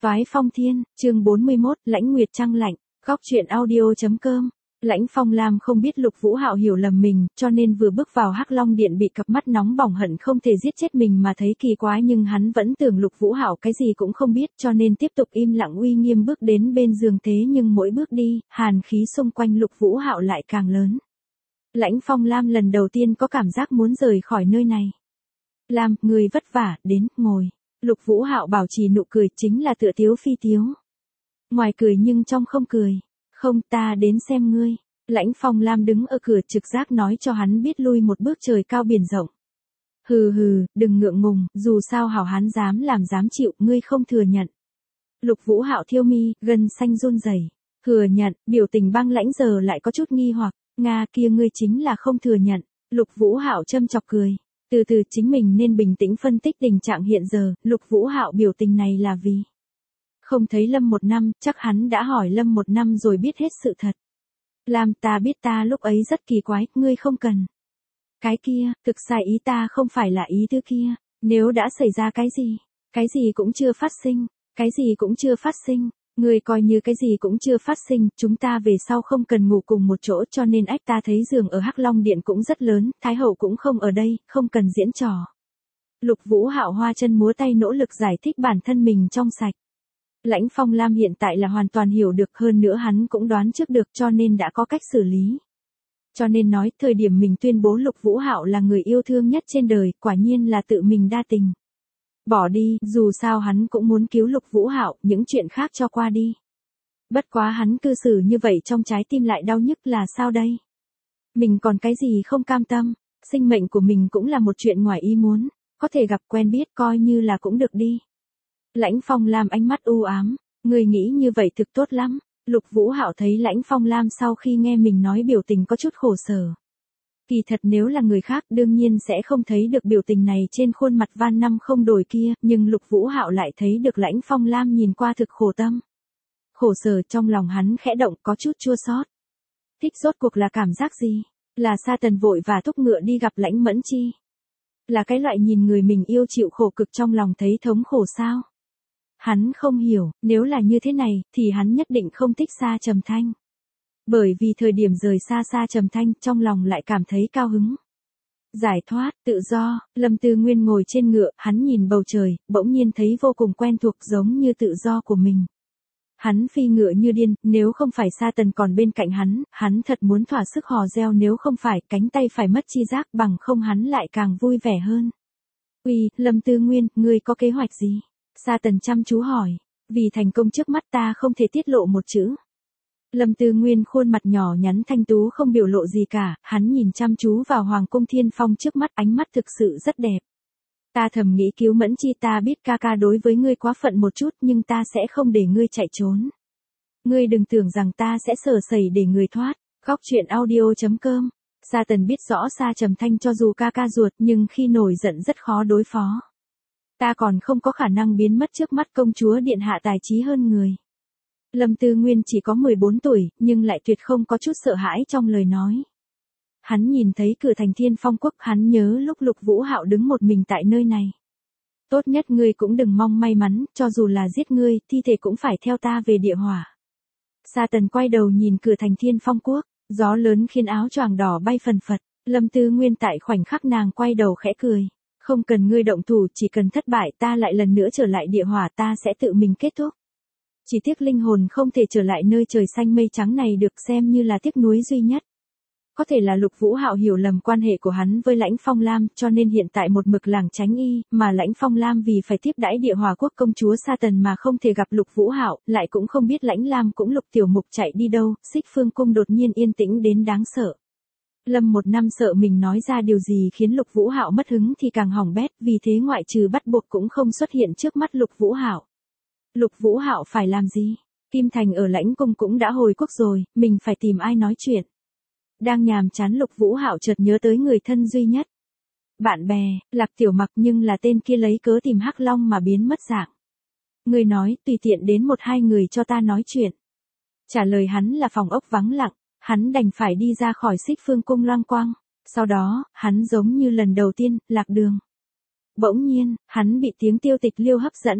Toái Phong Thiên, chương 41, Lãnh Nguyệt Trăng Lạnh, góc truyện audio.com. Lãnh Phong Lam không biết Lục Vũ Hạo hiểu lầm mình, cho nên vừa bước vào Hắc Long Điện bị cặp mắt nóng bỏng hận không thể giết chết mình mà thấy kỳ quái, nhưng hắn vẫn tưởng Lục Vũ Hạo cái gì cũng không biết, cho nên tiếp tục im lặng uy nghiêm bước đến bên giường. Thế nhưng mỗi bước đi, hàn khí xung quanh Lục Vũ Hạo lại càng lớn. Lãnh Phong Lam lần đầu tiên có cảm giác muốn rời khỏi nơi này. Lam, người vất vả, đến, ngồi. Lục Vũ Hạo bảo trì nụ cười, chính là tựa tiếu phi tiếu. Ngoài cười nhưng trong không cười. Không, ta đến xem ngươi. Lãnh Phong Lam đứng ở cửa trực giác nói cho hắn biết lui một bước, trời cao biển rộng. Hừ hừ, đừng ngượng ngùng, dù sao hảo hán dám làm dám chịu, ngươi không thừa nhận. Lục Vũ Hạo thiêu mi, gân xanh run rẩy. Thừa nhận, biểu tình băng lãnh giờ lại có chút nghi hoặc, Nga kia ngươi chính là không thừa nhận. Lục Vũ Hạo châm chọc cười. Từ từ, chính mình nên bình tĩnh phân tích tình trạng hiện giờ. Lục Vũ Hạo biểu tình này là vì không thấy Lâm một năm, chắc hắn đã hỏi Lâm một năm rồi biết hết sự thật. Lam, ta biết ta lúc ấy rất kỳ quái, ngươi không cần. Cái kia, thực sai ý ta không phải là ý thứ kia. Nếu đã xảy ra cái gì cũng chưa phát sinh, cái gì cũng chưa phát sinh. Ngươi coi như cái gì cũng chưa phát sinh, chúng ta về sau không cần ngủ cùng một chỗ, cho nên ta thấy giường ở Hắc Long Điện cũng rất lớn, Thái Hậu cũng không ở đây, không cần diễn trò. Lục Vũ Hạo hoa chân múa tay nỗ lực giải thích bản thân mình trong sạch. Lãnh Phong Lam hiện tại là hoàn toàn hiểu được, hơn nữa hắn cũng đoán trước được, cho nên đã có cách xử lý. Cho nên nói, thời điểm mình tuyên bố Lục Vũ Hạo là người yêu thương nhất trên đời, quả nhiên là tự mình đa tình. Bỏ đi, dù sao hắn cũng muốn cứu Lục Vũ Hạo, những chuyện khác cho qua đi. Bất quá hắn cư xử như vậy trong trái tim lại đau nhức là sao đây? Mình còn cái gì không cam tâm, sinh mệnh của mình cũng là một chuyện ngoài ý muốn, có thể gặp quen biết coi như là cũng được đi. Lãnh Phong Lam ánh mắt u ám, người nghĩ như vậy thực tốt lắm. Lục Vũ Hạo thấy Lãnh Phong Lam sau khi nghe mình nói biểu tình có chút khổ sở. Kỳ thật nếu là người khác đương nhiên sẽ không thấy được biểu tình này trên khuôn mặt van năm không đổi kia, nhưng Lục Vũ Hạo lại thấy được Lãnh Phong Lam nhìn qua thực khổ tâm. Khổ sở, trong lòng hắn khẽ động, có chút chua xót. Thích rốt cuộc là cảm giác gì? Là Sa Tần vội và thúc ngựa đi gặp Lãnh Mẫn Chi? Là cái loại nhìn người mình yêu chịu khổ cực trong lòng thấy thống khổ sao? Hắn không hiểu, nếu là như thế này, thì hắn nhất định không thích Sa Trầm Thanh. Bởi vì thời điểm rời xa Sa Trầm Thanh, trong lòng lại cảm thấy cao hứng. Giải thoát, tự do, Lâm Tư Nguyên ngồi trên ngựa, hắn nhìn bầu trời, bỗng nhiên thấy vô cùng quen thuộc, giống như tự do của mình. Hắn phi ngựa như điên, nếu không phải Sa Tần còn bên cạnh hắn thật muốn thỏa sức hò reo, nếu không phải cánh tay phải mất chi giác, bằng không hắn lại càng vui vẻ hơn. Uy, Lâm Tư Nguyên, ngươi có kế hoạch gì? Sa Tần chăm chú hỏi, vì thành công trước mắt ta không thể tiết lộ một chữ. Lâm Tư Nguyên khuôn mặt nhỏ nhắn thanh tú không biểu lộ gì cả, hắn nhìn chăm chú vào Hoàng cung Thiên Phong trước mắt, ánh mắt thực sự rất đẹp. Ta thầm nghĩ cứu Mẫn Chi, ta biết ca ca đối với ngươi quá phận một chút, nhưng ta sẽ không để ngươi chạy trốn. Ngươi đừng tưởng rằng ta sẽ sờ sẩy để người thoát. Góc truyện audio.com. Sa Tần biết rõ Sa Trầm Thanh cho dù ca ca ruột nhưng khi nổi giận rất khó đối phó. Ta còn không có khả năng biến mất trước mắt công chúa điện hạ tài trí hơn người. Lâm Tư Nguyên chỉ có 14 tuổi, nhưng lại tuyệt không có chút sợ hãi trong lời nói. Hắn nhìn thấy cửa thành Thiên Phong Quốc, hắn nhớ lúc Lục Vũ Hạo đứng một mình tại nơi này. Tốt nhất ngươi cũng đừng mong may mắn, cho dù là giết ngươi, thi thể cũng phải theo ta về địa hỏa. Sa Tần quay đầu nhìn cửa thành Thiên Phong Quốc, gió lớn khiến áo choàng đỏ bay phần phật. Lâm Tư Nguyên tại khoảnh khắc nàng quay đầu khẽ cười. Không cần ngươi động thủ, chỉ cần thất bại ta lại lần nữa trở lại địa hỏa, ta sẽ tự mình kết thúc. Chỉ tiếc linh hồn không thể trở lại nơi trời xanh mây trắng này được, xem như là tiếc nuối duy nhất. Có thể là Lục Vũ Hạo hiểu lầm quan hệ của hắn với Lãnh Phong Lam, cho nên hiện tại một mực lảng tránh y, mà Lãnh Phong Lam vì phải tiếp đãi địa hỏa quốc công chúa Sa Tần mà không thể gặp Lục Vũ Hạo, lại cũng không biết Lãnh Lam cũng Lục Tiểu Mục chạy đi đâu. Xích Phương cung đột nhiên yên tĩnh đến đáng sợ. Lâm một năm sợ mình nói ra điều gì khiến Lục Vũ Hạo mất hứng thì càng hỏng bét, vì thế ngoại trừ bắt buộc cũng không xuất hiện trước mắt Lục Vũ Hạo. Lục Vũ Hạo phải làm gì? Kim Thành ở Lãnh cung cũng đã hồi quốc rồi, mình phải tìm ai nói chuyện. Đang nhàm chán Lục Vũ Hạo chợt nhớ tới người thân duy nhất. Bạn bè, Lạc Tiểu Mặc, nhưng là tên kia lấy cớ tìm Hắc Long mà biến mất dạng. Người nói, tùy tiện đến 1-2 người cho ta nói chuyện. Trả lời hắn là phòng ốc vắng lặng, hắn đành phải đi ra khỏi Xích Phương cung loang quang. Sau đó, hắn giống như lần đầu tiên, lạc đường. Bỗng nhiên, hắn bị tiếng Tiêu Tịch Liêu hấp dẫn.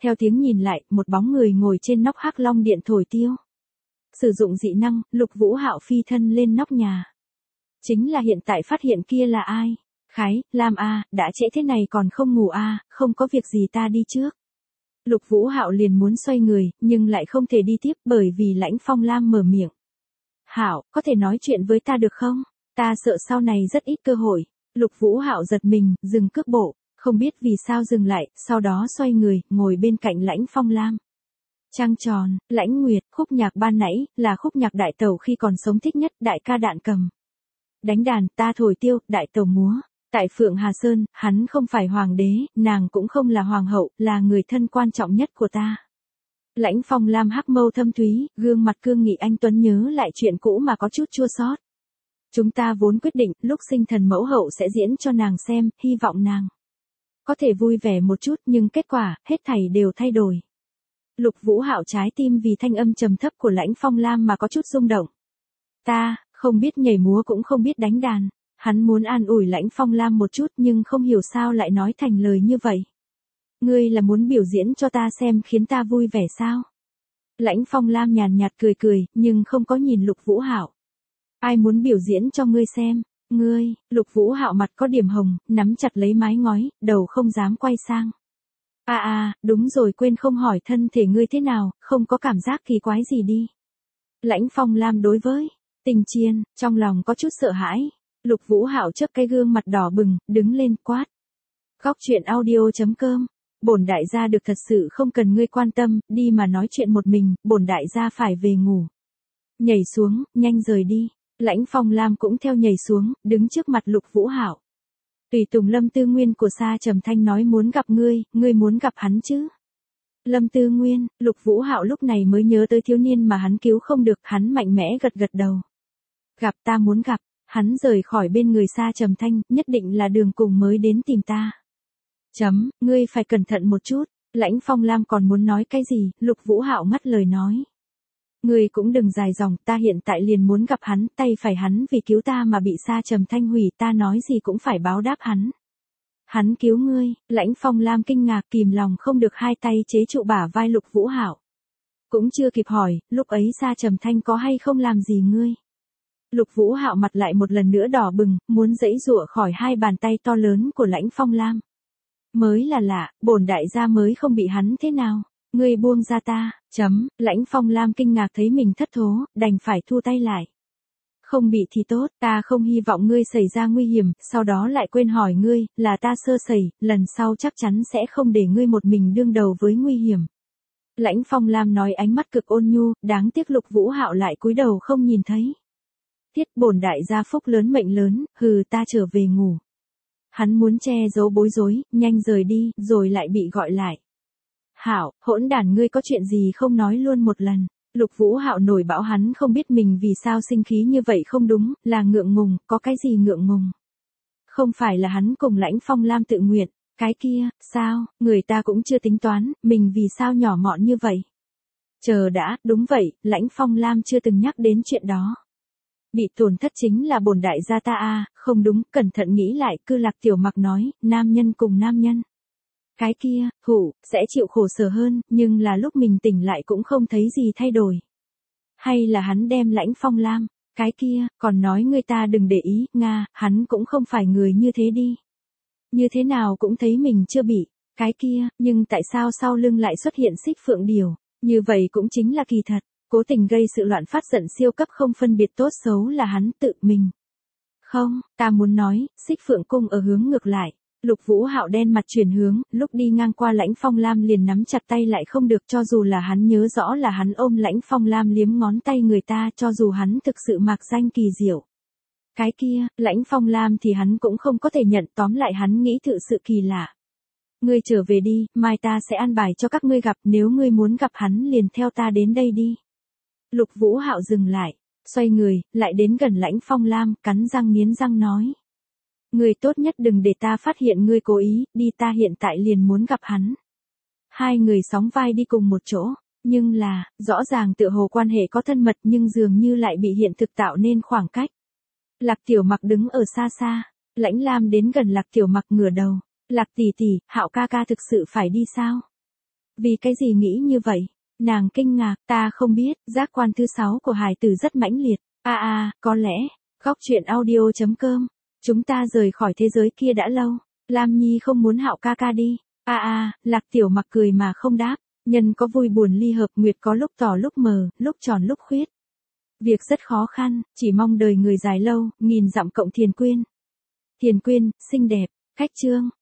Theo tiếng nhìn lại, một bóng người ngồi trên nóc Hắc Long Điện thổi tiêu. Sử dụng dị năng, Lục Vũ Hạo phi thân lên nóc nhà. Chính là hiện tại phát hiện kia là ai? Khái, Lam a, đã trễ thế này còn không ngủ a, không có việc gì ta đi trước. Lục Vũ Hạo liền muốn xoay người, nhưng lại không thể đi tiếp bởi vì Lãnh Phong Lam mở miệng. Hạo, có thể nói chuyện với ta được không? Ta sợ sau này rất ít cơ hội. Lục Vũ Hạo giật mình, dừng cước bộ, không biết vì sao dừng lại, sau đó xoay người, ngồi bên cạnh Lãnh Phong Lam. Trăng tròn, Lãnh Nguyệt, khúc nhạc ban nãy, là khúc nhạc đại tẩu khi còn sống thích nhất, đại ca đạn cầm. Đánh đàn, ta thổi tiêu, đại tẩu múa. Tại Phượng Hà Sơn, hắn không phải hoàng đế, nàng cũng không là hoàng hậu, là người thân quan trọng nhất của ta. Lãnh Phong Lam hắc mâu thâm thúy, gương mặt cương nghị anh tuấn nhớ lại chuyện cũ mà có chút chua xót. Chúng ta vốn quyết định, lúc sinh thần mẫu hậu sẽ diễn cho nàng xem, hy vọng nàng có thể vui vẻ một chút, nhưng kết quả, hết thảy đều thay đổi. Lục Vũ Hạo trái tim vì thanh âm trầm thấp của Lãnh Phong Lam mà có chút rung động. Ta, không biết nhảy múa cũng không biết đánh đàn. Hắn muốn an ủi Lãnh Phong Lam một chút nhưng không hiểu sao lại nói thành lời như vậy. Ngươi là muốn biểu diễn cho ta xem khiến ta vui vẻ sao? Lãnh Phong Lam nhàn nhạt cười cười, nhưng không có nhìn Lục Vũ Hạo. Ai muốn biểu diễn cho ngươi xem? Ngươi, Lục Vũ Hạo mặt có điểm hồng, nắm chặt lấy mái ngói, đầu không dám quay sang. Đúng rồi, quên không hỏi thân thể ngươi thế nào, không có cảm giác kỳ quái gì đi. Lãnh Phong Lam đối với Tình Chiên, trong lòng có chút sợ hãi. Lục Vũ Hạo chớp cái gương mặt đỏ bừng, đứng lên quát. Góc chuyện audio.com. Bổn đại gia được thật sự không cần ngươi quan tâm, đi mà nói chuyện một mình, bổn đại gia phải về ngủ. Nhảy xuống, nhanh rời đi. Lãnh Phong Lam cũng theo nhảy xuống, đứng trước mặt Lục Vũ Hạo. Tùy tùng Lâm Tư Nguyên của Sa Trầm Thanh nói muốn gặp ngươi muốn gặp hắn chứ? Lâm Tư Nguyên, Lục Vũ Hạo lúc này mới nhớ tới thiếu niên mà hắn cứu không được, hắn mạnh mẽ gật gật đầu. Gặp, ta muốn gặp. Hắn rời khỏi bên người Sa Trầm Thanh, nhất định là đường cùng mới đến tìm ta. Ngươi phải cẩn thận một chút. Lãnh Phong Lam còn muốn nói cái gì, Lục Vũ Hạo ngắt lời nói. Ngươi cũng đừng dài dòng, ta hiện tại liền muốn gặp hắn, tay phải hắn vì cứu ta mà bị Sa Trầm Thanh hủy, ta nói gì cũng phải báo đáp hắn. Hắn cứu ngươi, Lãnh Phong Lam kinh ngạc kìm lòng không được, hai tay chế trụ bả vai Lục Vũ Hạo. Cũng chưa kịp hỏi, lúc ấy Sa Trầm Thanh có hay không làm gì ngươi? Lục Vũ Hạo mặt lại một lần nữa đỏ bừng, muốn giãy giụa khỏi hai bàn tay to lớn của Lãnh Phong Lam. Mới là lạ, bổn đại gia mới không bị hắn thế nào. Ngươi buông ra ta. Lãnh Phong Lam kinh ngạc thấy mình thất thố, đành phải thu tay lại. Không bị thì tốt, ta không hy vọng ngươi xảy ra nguy hiểm, sau đó lại quên hỏi ngươi, là ta sơ sẩy, lần sau chắc chắn sẽ không để ngươi một mình đương đầu với nguy hiểm. Lãnh Phong Lam nói ánh mắt cực ôn nhu, đáng tiếc Lục Vũ Hạo lại cúi đầu không nhìn thấy. Tiết bổn đại gia phúc lớn mệnh lớn, ta trở về ngủ. Hắn muốn che giấu bối rối, nhanh rời đi, rồi lại bị gọi lại. Hạo, hỗn đản, ngươi có chuyện gì không nói luôn một lần. Lục Vũ Hạo nổi bão, hắn không biết mình vì sao sinh khí như vậy không đúng, là ngượng ngùng, có cái gì ngượng ngùng. Không phải là hắn cùng Lãnh Phong Lam tự nguyện, cái kia, sao, người ta cũng chưa tính toán, mình vì sao nhỏ mọn như vậy. Chờ đã, đúng vậy, Lãnh Phong Lam chưa từng nhắc đến chuyện đó. Bị tổn thất chính là bổn đại gia ta không đúng, cẩn thận nghĩ lại, Cư Lạc Tiểu Mặc nói, nam nhân cùng nam nhân. Cái kia, sẽ chịu khổ sở hơn, nhưng là lúc mình tỉnh lại cũng không thấy gì thay đổi. Hay là hắn đem Lãnh Phong Lam, cái kia, còn nói người ta đừng để ý, hắn cũng không phải người như thế đi. Như thế nào cũng thấy mình chưa bị, cái kia, nhưng tại sao sau lưng lại xuất hiện Xích Phượng Điểu, như vậy cũng chính là kỳ thật. Cố tình gây sự loạn, phát giận siêu cấp không phân biệt tốt xấu là hắn tự mình. Không, ta muốn nói, Xích Phượng Cung ở hướng ngược lại. Lục Vũ Hạo đen mặt chuyển hướng, lúc đi ngang qua Lãnh Phong Lam liền nắm chặt tay lại không được, cho dù là hắn nhớ rõ là hắn ôm Lãnh Phong Lam liếm ngón tay người ta, cho dù hắn thực sự mạc danh kỳ diệu. Cái kia, Lãnh Phong Lam thì hắn cũng không có thể nhận, tóm lại hắn nghĩ thực sự kỳ lạ. Ngươi trở về đi, mai ta sẽ an bài cho các ngươi gặp, nếu ngươi muốn gặp hắn liền theo ta đến đây đi. Lục Vũ Hạo dừng lại, xoay người, lại đến gần Lãnh Phong Lam, cắn răng nghiến răng nói. Ngươi tốt nhất đừng để ta phát hiện ngươi cố ý, đi, ta hiện tại liền muốn gặp hắn. Hai người sóng vai đi cùng một chỗ, nhưng là, rõ ràng tựa hồ quan hệ có thân mật nhưng dường như lại bị hiện thực tạo nên khoảng cách. Lạc Tiểu Mặc đứng ở xa xa, Lãnh Lam đến gần Lạc Tiểu Mặc ngửa đầu. Lạc tỷ tỷ, Hạo ca ca thực sự phải đi sao? Vì cái gì nghĩ như vậy? Nàng kinh ngạc, ta không biết, giác quan thứ 6 của hài tử rất mãnh liệt. Có lẽ, góc chuyện audio.com. Chúng ta rời khỏi thế giới kia đã lâu. Lam Nhi không muốn Hạo ca ca đi. Lạc Tiểu Mặc cười mà không đáp. Nhân có vui buồn ly hợp, nguyệt có lúc tỏ lúc mờ, lúc tròn lúc khuyết. Việc rất khó khăn, chỉ mong đời người dài lâu, nghìn dặm cộng Thiền Quyên. Thiền Quyên, xinh đẹp, khách trương.